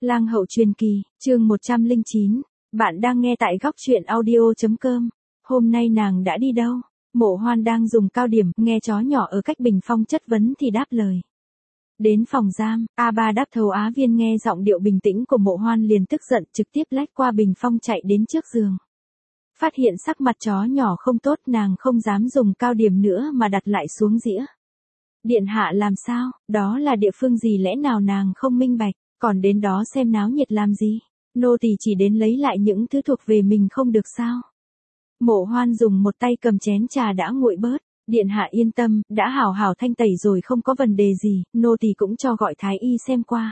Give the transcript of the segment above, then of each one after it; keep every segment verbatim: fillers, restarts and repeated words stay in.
Lang hậu truyền kỳ, chương một trăm lẻ chín. Bạn đang nghe tại góc truyện audio.com. Hôm nay nàng đã đi đâu? Mộ Hoan đang dùng cao điểm, nghe chó nhỏ ở cách bình phong chất vấn thì đáp lời. Đến phòng giam, A Ba Đáp Thầu Á Viên nghe giọng điệu bình tĩnh của Mộ Hoan liền tức giận, trực tiếp lách qua bình phong chạy đến trước giường. Phát hiện sắc mặt chó nhỏ không tốt, nàng không dám dùng cao điểm nữa mà đặt lại xuống dĩa. Điện hạ làm sao, đó là địa phương gì lẽ nào nàng không minh bạch, còn đến đó xem náo nhiệt làm gì, nô tỳ chỉ đến lấy lại những thứ thuộc về mình không được sao. Mộ Hoan dùng một tay cầm chén trà đã nguội bớt, điện hạ yên tâm, đã hảo hảo thanh tẩy rồi không có vấn đề gì, nô tỳ cũng cho gọi thái y xem qua.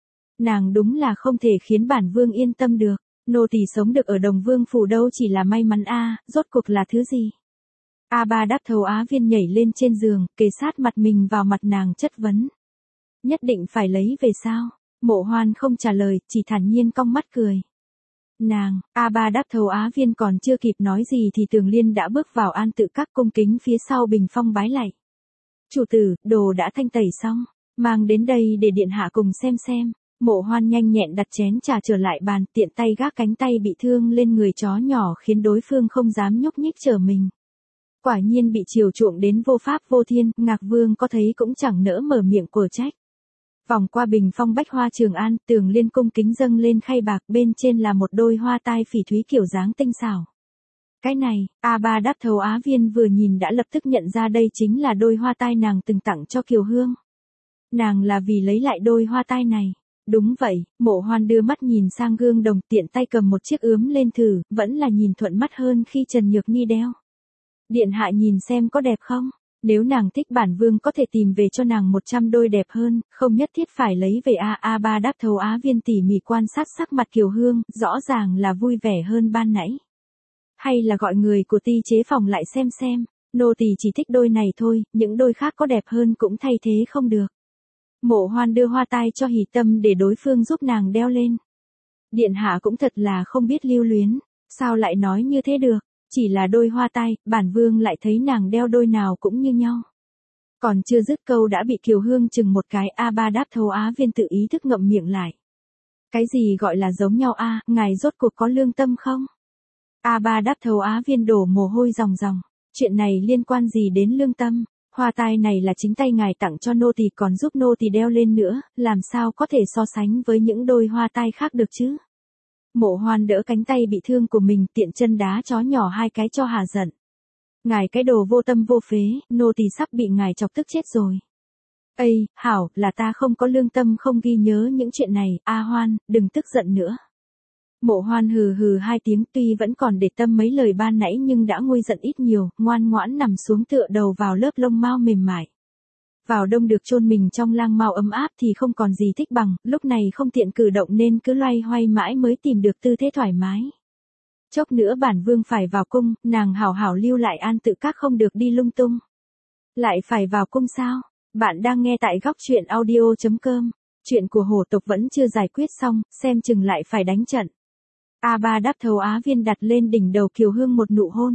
Nàng đúng là không thể khiến bản vương yên tâm được, nô tỳ sống được ở Đồng Vương phủ đâu chỉ là may mắn a, rốt cuộc là thứ gì? A Ba Đáp Thầu Á Viên nhảy lên trên giường, kề sát mặt mình vào mặt nàng chất vấn. Nhất định phải lấy về sao? Mộ Hoan không trả lời, chỉ thản nhiên cong mắt cười. Nàng, A Ba Đáp Thầu Á Viên còn chưa kịp nói gì thì Tường Liên đã bước vào An Tự Các cung kính phía sau bình phong bái lạy. Chủ tử, đồ đã thanh tẩy xong, mang đến đây để điện hạ cùng xem xem. Mộ Hoan nhanh nhẹn đặt chén trà trở lại bàn, tiện tay gác cánh tay bị thương lên người chó nhỏ khiến đối phương không dám nhúc nhích trở mình. Quả nhiên bị chiều chuộng đến vô pháp vô thiên, Ngạc Vương có thấy cũng chẳng nỡ mở miệng của trách. Vòng qua bình phong bách hoa Trường An, Tường Liên cung kính dâng lên khay bạc, bên trên là một đôi hoa tai phỉ thúy kiểu dáng tinh xảo. Cái này, A Ba Đáp Thầu Á Viên vừa nhìn đã lập tức nhận ra đây chính là đôi hoa tai nàng từng tặng cho Kiều Hương. Nàng là vì lấy lại đôi hoa tai này. Đúng vậy, Mộ Hoan đưa mắt nhìn sang gương đồng, tiện tay cầm một chiếc ướm lên thử, vẫn là nhìn thuận mắt hơn khi Trần Nhược Nhi đeo. Điện hạ nhìn xem có đẹp không? Nếu nàng thích bản vương có thể tìm về cho nàng một trăm đôi đẹp hơn, không nhất thiết phải lấy về. A A Ba Đáp Thầu Á Viên tỉ mỉ quan sát sắc mặt Kiều Hương, rõ ràng là vui vẻ hơn ban nãy. Hay là gọi người của ty chế phòng lại xem xem, nô tỳ chỉ thích đôi này thôi, những đôi khác có đẹp hơn cũng thay thế không được. Mộ Hoan đưa hoa tai cho Hỉ Tâm để đối phương giúp nàng đeo lên. Điện hạ cũng thật là không biết lưu luyến, sao lại nói như thế được, chỉ là đôi hoa tai, bản vương lại thấy nàng đeo đôi nào cũng như nhau. Còn chưa dứt câu đã bị Kiều Hương chừng một cái. A Ba Đáp Thầu Á Viên tự ý thức ngậm miệng lại. Cái gì gọi là giống nhau a, à, ngài rốt cuộc có lương tâm không? A Ba Đáp Thầu Á Viên đổ mồ hôi ròng ròng, chuyện này liên quan gì đến lương tâm? Hoa tai này là chính tay ngài tặng cho nô tỳ còn giúp nô tỳ đeo lên nữa, làm sao có thể so sánh với những đôi hoa tai khác được chứ? Mộ Hoan đỡ cánh tay bị thương của mình, tiện chân đá chó nhỏ hai cái cho hà giận. Ngài cái đồ vô tâm vô phế, nô tỳ sắp bị ngài chọc tức chết rồi. Ây, hảo, là ta không có lương tâm không ghi nhớ những chuyện này, A Hoan, đừng tức giận nữa. Mộ Hoan hừ hừ hai tiếng, tuy vẫn còn để tâm mấy lời ban nãy nhưng đã nguôi giận ít nhiều, ngoan ngoãn nằm xuống tựa đầu vào lớp lông mao mềm mại. Vào đông được chôn mình trong lang mao ấm áp thì không còn gì thích bằng, lúc này không tiện cử động nên cứ loay hoay mãi mới tìm được tư thế thoải mái. Chốc nữa bản vương phải vào cung, nàng hảo hảo lưu lại An Tự Các không được đi lung tung. Lại phải vào cung sao? Bạn đang nghe tại góc truyện audio.com. Chuyện của hổ tộc vẫn chưa giải quyết xong, xem chừng lại phải đánh trận. A Ba Đáp Thầu Á Viên đặt lên đỉnh đầu Kiều Hương một nụ hôn.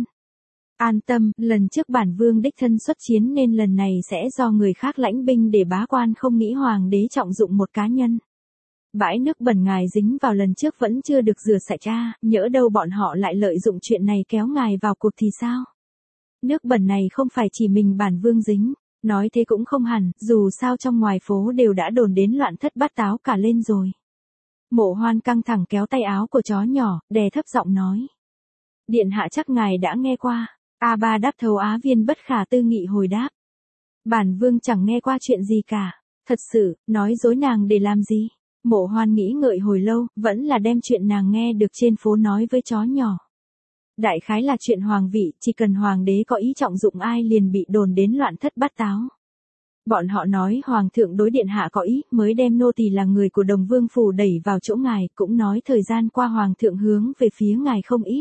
An tâm, lần trước bản vương đích thân xuất chiến nên lần này sẽ do người khác lãnh binh để bá quan, không nghĩ hoàng đế trọng dụng một cá nhân. Bãi nước bẩn ngài dính vào lần trước vẫn chưa được rửa sạch ra, nhỡ đâu bọn họ lại lợi dụng chuyện này kéo ngài vào cuộc thì sao? Nước bẩn này không phải chỉ mình bản vương dính, nói thế cũng không hẳn, dù sao trong ngoài phố đều đã đồn đến loạn thất bát táo cả lên rồi. Mộ Hoan căng thẳng kéo tay áo của chó nhỏ, đè thấp giọng nói. Điện hạ chắc ngài đã nghe qua. A Ba Đáp Thầu Á Viên bất khả tư nghị hồi đáp. Bản vương chẳng nghe qua chuyện gì cả. Thật sự, nói dối nàng để làm gì? Mộ Hoan nghĩ ngợi hồi lâu, vẫn là đem chuyện nàng nghe được trên phố nói với chó nhỏ. Đại khái là chuyện hoàng vị, chỉ cần hoàng đế có ý trọng dụng ai liền bị đồn đến loạn thất bát táo. Bọn họ nói hoàng thượng đối điện hạ có ý, mới đem nô tỳ là người của Đồng Vương phủ đẩy vào chỗ ngài, cũng nói thời gian qua hoàng thượng hướng về phía ngài không ít.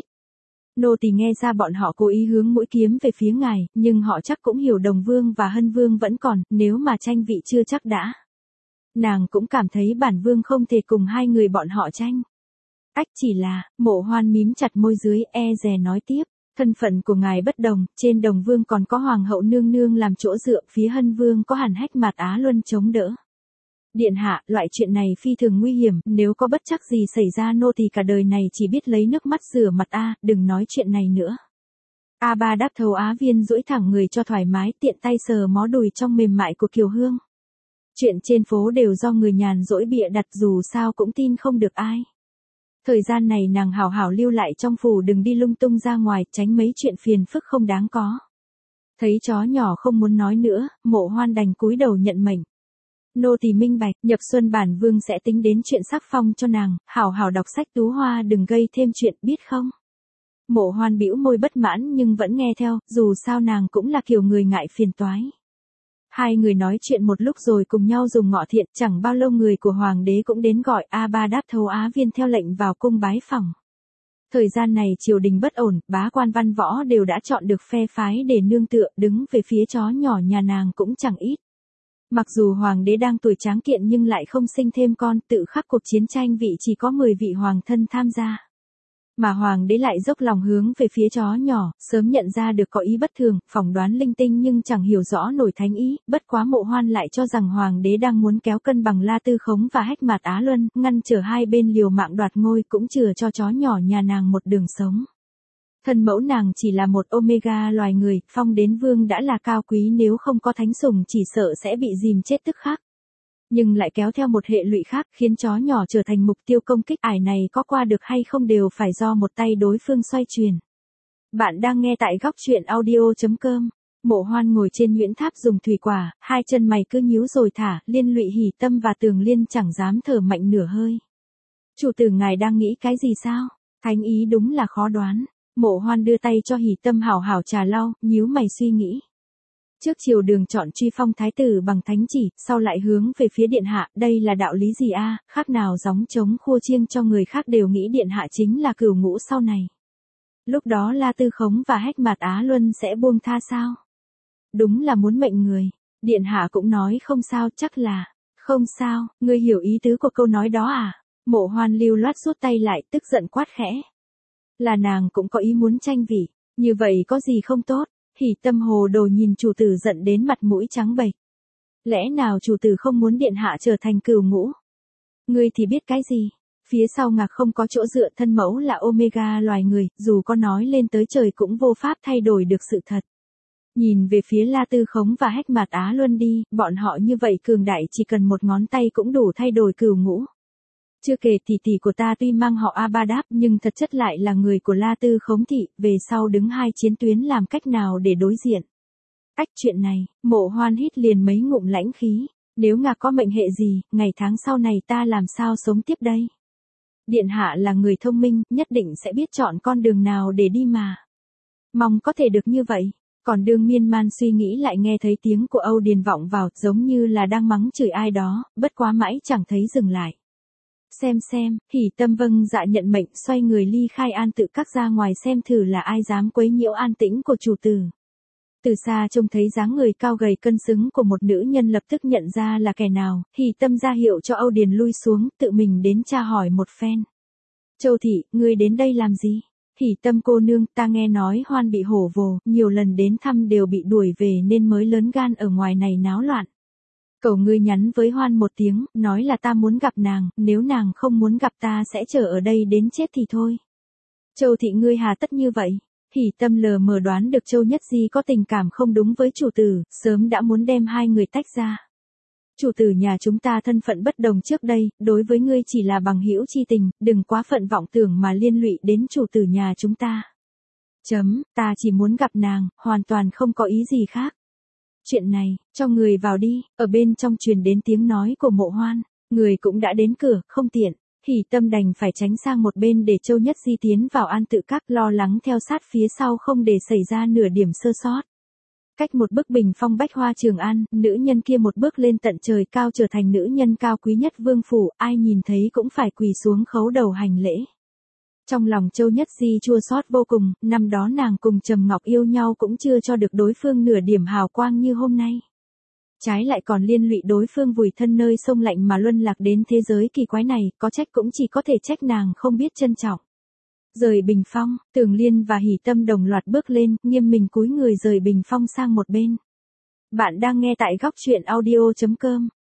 Nô tỳ nghe ra bọn họ cố ý hướng mũi kiếm về phía ngài, nhưng họ chắc cũng hiểu Đồng Vương và Hân Vương vẫn còn, nếu mà tranh vị chưa chắc đã. Nàng cũng cảm thấy bản vương không thể cùng hai người bọn họ tranh. Ách chỉ là, Mộ Hoan mím chặt môi dưới, e dè nói tiếp. Thân phận của ngài bất đồng, trên Đồng Vương còn có Hoàng hậu nương nương làm chỗ dựa, phía Hân Vương có Hàn Hách Mạt Á Luân chống đỡ. Điện hạ, loại chuyện này phi thường nguy hiểm, nếu có bất trắc gì xảy ra nô tỳ cả đời này chỉ biết lấy nước mắt rửa mặt a, đừng nói chuyện này nữa. A Ba đáp thầu Á Viên duỗi thẳng người cho thoải mái, tiện tay sờ mó đùi trong mềm mại của Kiều Hương. Chuyện trên phố đều do người nhàn rỗi bịa đặt, dù sao cũng tin không được ai. Thời gian này nàng hảo hảo lưu lại trong phủ, đừng đi lung tung ra ngoài, tránh mấy chuyện phiền phức không đáng có. Thấy chó nhỏ không muốn nói nữa, Mộ Hoan đành cúi đầu nhận mệnh. Nô tỳ minh bạch, nhập xuân bản vương sẽ tính đến chuyện sắc phong cho nàng, hảo hảo đọc sách tú hoa, đừng gây thêm chuyện, biết không? Mộ Hoan bĩu môi bất mãn nhưng vẫn nghe theo, dù sao nàng cũng là kiểu người ngại phiền toái. Hai người nói chuyện một lúc rồi cùng nhau dùng ngọ thiện, chẳng bao lâu người của hoàng đế cũng đến gọi. A Ba đáp thầu Á Viên theo lệnh vào cung bái phỏng. Thời gian này triều đình bất ổn, bá quan văn võ đều đã chọn được phe phái để nương tựa, đứng về phía chó nhỏ nhà nàng cũng chẳng ít. Mặc dù hoàng đế đang tuổi tráng kiện nhưng lại không sinh thêm con, tự khắc cuộc chiến tranh vị chỉ có mười vị hoàng thân tham gia. Mà hoàng đế lại dốc lòng hướng về phía chó nhỏ, sớm nhận ra được có ý bất thường, phỏng đoán linh tinh nhưng chẳng hiểu rõ nổi thánh ý, bất quá Mộ Hoan lại cho rằng hoàng đế đang muốn kéo cân bằng La Tư Khống và Hách Mạt Á Luân, ngăn trở hai bên liều mạng đoạt ngôi, cũng chừa cho chó nhỏ nhà nàng một đường sống. Thân mẫu nàng chỉ là một omega loài người, phong đến vương đã là cao quý, nếu không có thánh sủng chỉ sợ sẽ bị dìm chết tức khắc. Nhưng lại kéo theo một hệ lụy khác, khiến chó nhỏ trở thành mục tiêu công kích, ải này có qua được hay không đều phải do một tay đối phương xoay truyền. Bạn đang nghe tại góc truyện audio chấm com. Mộ Hoan ngồi trên nhuyễn tháp dùng thủy quả, hai chân mày cứ nhíu rồi thả, Liên Lụy, Hỉ Tâm và Tường Liên chẳng dám thở mạnh nửa hơi. Chủ tử ngài đang nghĩ cái gì sao? Thánh ý đúng là khó đoán. Mộ Hoan đưa tay cho Hỉ Tâm hảo hảo trà lau, nhíu mày suy nghĩ. Trước triều đường chọn truy phong thái tử bằng thánh chỉ, sau lại hướng về phía điện hạ, đây là đạo lý gì a? Khác nào gióng trống khua chiêng cho người khác đều nghĩ điện hạ chính là cửu ngũ sau này. Lúc đó La Tư Khống và Hách Mạt Á Luân sẽ buông tha sao? Đúng là muốn mệnh người. Điện hạ cũng nói không sao, chắc là, không sao, ngươi hiểu ý tứ của câu nói đó à? Mộ Hoan lưu loát rút tay lại, tức giận quát khẽ. Là nàng cũng có ý muốn tranh vị, như vậy có gì không tốt? Hỉ Tâm hồ đồ nhìn chủ tử giận đến mặt mũi trắng bệch. Lẽ nào chủ tử không muốn điện hạ trở thành cửu ngũ? Ngươi thì biết cái gì? Phía sau ngạc không có chỗ dựa, thân mẫu là omega loài người, dù có nói lên tới trời cũng vô pháp thay đổi được sự thật. Nhìn về phía La Tư Khống và Hách Mạt Á Luân đi, bọn họ như vậy cường đại chỉ cần một ngón tay cũng đủ thay đổi cửu ngũ. Chưa kể tỷ tỷ của ta tuy mang họ A Ba đáp nhưng thật chất lại là người của La Tư Khống thị, về sau đứng hai chiến tuyến làm cách nào để đối diện. Ách, chuyện này, Mộ Hoan hít liền mấy ngụm lãnh khí, nếu ngạc có mệnh hệ gì, ngày tháng sau này ta làm sao sống tiếp đây? Điện hạ là người thông minh, nhất định sẽ biết chọn con đường nào để đi mà. Mong có thể được như vậy. Còn đương miên man suy nghĩ lại nghe thấy tiếng của Âu Điền vọng vào, giống như là đang mắng chửi ai đó, bất quá mãi chẳng thấy dừng lại. Xem xem, Hỉ Tâm vâng dạ nhận mệnh, xoay người ly khai an tự các ra ngoài xem thử là ai dám quấy nhiễu an tĩnh của chủ tử. Từ xa trông thấy dáng người cao gầy cân xứng của một nữ nhân, lập tức nhận ra là kẻ nào, Hỉ Tâm ra hiệu cho Âu Điền lui xuống, tự mình đến tra hỏi một phen. Châu thị, ngươi đến đây làm gì? Hỉ Tâm cô nương, ta nghe nói Hoan bị hổ vồ, nhiều lần đến thăm đều bị đuổi về nên mới lớn gan ở ngoài này náo loạn. Cầu ngươi nhắn với Hoan một tiếng, nói là ta muốn gặp nàng, nếu nàng không muốn gặp ta sẽ chờ ở đây đến chết thì thôi. Châu thị, ngươi hà tất như vậy? Hỉ Tâm lờ mờ đoán được Châu Nhất Di có tình cảm không đúng với chủ tử, sớm đã muốn đem hai người tách ra. Chủ tử nhà chúng ta thân phận bất đồng trước đây, đối với ngươi chỉ là bằng hữu chi tình, đừng quá phận vọng tưởng mà liên lụy đến chủ tử nhà chúng ta. Chấm, ta chỉ muốn gặp nàng, hoàn toàn không có ý gì khác. Chuyện này, cho người vào đi, ở bên trong truyền đến tiếng nói của Mộ Hoan, người cũng đã đến cửa, không tiện. Hỉ Tâm đành phải tránh sang một bên để Châu Nhất Di tiến vào an tự các, lo lắng theo sát phía sau không để xảy ra nửa điểm sơ sót. Cách một bức bình phong bách hoa Trường An, nữ nhân kia một bước lên tận trời cao, trở thành nữ nhân cao quý nhất vương phủ, ai nhìn thấy cũng phải quỳ xuống khấu đầu hành lễ. Trong lòng Châu Nhất Di chua xót vô cùng, năm đó nàng cùng Trầm Ngọc yêu nhau cũng chưa cho được đối phương nửa điểm hào quang như hôm nay. Trái lại còn liên lụy đối phương vùi thân nơi sông lạnh mà luân lạc đến thế giới kỳ quái này, có trách cũng chỉ có thể trách nàng không biết trân trọng. Rời bình phong, Tường Liên và Hỉ Tâm đồng loạt bước lên, nghiêm mình cúi người rời bình phong sang một bên. Bạn đang nghe tại góc truyện audio chấm com.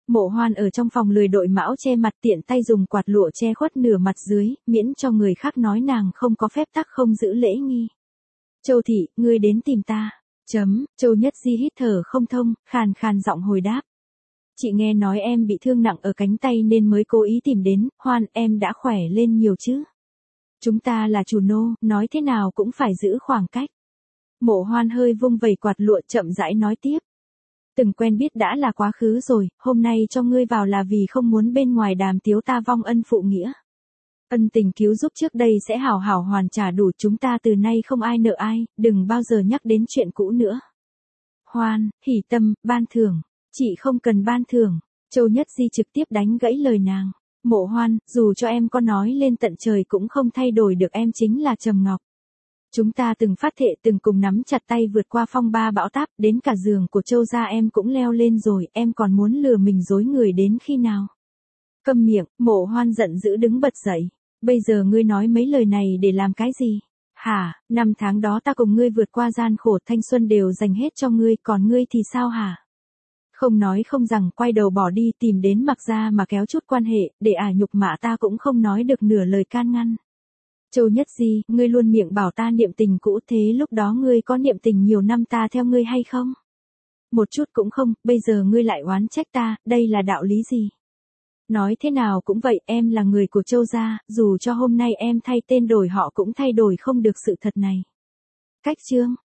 Mộ Hoan ở trong phòng lười đội mão che mặt, tiện tay dùng quạt lụa che khuất nửa mặt dưới, miễn cho người khác nói nàng không có phép tắc không giữ lễ nghi. Châu thị, ngươi đến tìm ta. Chấm, Châu Nhất Di hít thở không thông, khàn khàn giọng hồi đáp. Chị nghe nói em bị thương nặng ở cánh tay nên mới cố ý tìm đến, Hoan em đã khỏe lên nhiều chứ. Chúng ta là chủ nô, nói thế nào cũng phải giữ khoảng cách. Mộ Hoan hơi vung vẩy quạt lụa chậm rãi nói tiếp. Từng quen biết đã là quá khứ rồi, hôm nay cho ngươi vào là vì không muốn bên ngoài đàm tiếu ta vong ân phụ nghĩa. Ân tình cứu giúp trước đây sẽ hảo hảo hoàn trả đủ, chúng ta từ nay không ai nợ ai, đừng bao giờ nhắc đến chuyện cũ nữa. Hoan, hỉ tâm, ban thưởng. Chị không cần ban thưởng. Châu Nhất Di trực tiếp đánh gãy lời nàng. Mộ Hoan, dù cho em có nói lên tận trời cũng không thay đổi được em chính là Trầm Ngọc. Chúng ta từng phát thệ từng cùng nắm chặt tay vượt qua phong ba bão táp, đến cả giường của Châu gia em cũng leo lên rồi, em còn muốn lừa mình dối người đến khi nào? Câm miệng, Mộ Hoan giận dữ đứng bật dậy. Bây giờ ngươi nói mấy lời này để làm cái gì? Hả, năm tháng đó ta cùng ngươi vượt qua gian khổ, thanh xuân đều dành hết cho ngươi, còn ngươi thì sao hả? Không nói không rằng, quay đầu bỏ đi, tìm đến Mặc gia mà kéo chút quan hệ, để ả nhục mạ ta cũng không nói được nửa lời can ngăn. Châu Nhất Di, ngươi luôn miệng bảo ta niệm tình cũ, thế lúc đó ngươi có niệm tình nhiều năm ta theo ngươi hay không? Một chút cũng không, bây giờ ngươi lại oán trách ta, đây là đạo lý gì? Nói thế nào cũng vậy, em là người của Châu gia, dù cho hôm nay em thay tên đổi họ cũng thay đổi không được sự thật này. Cách chương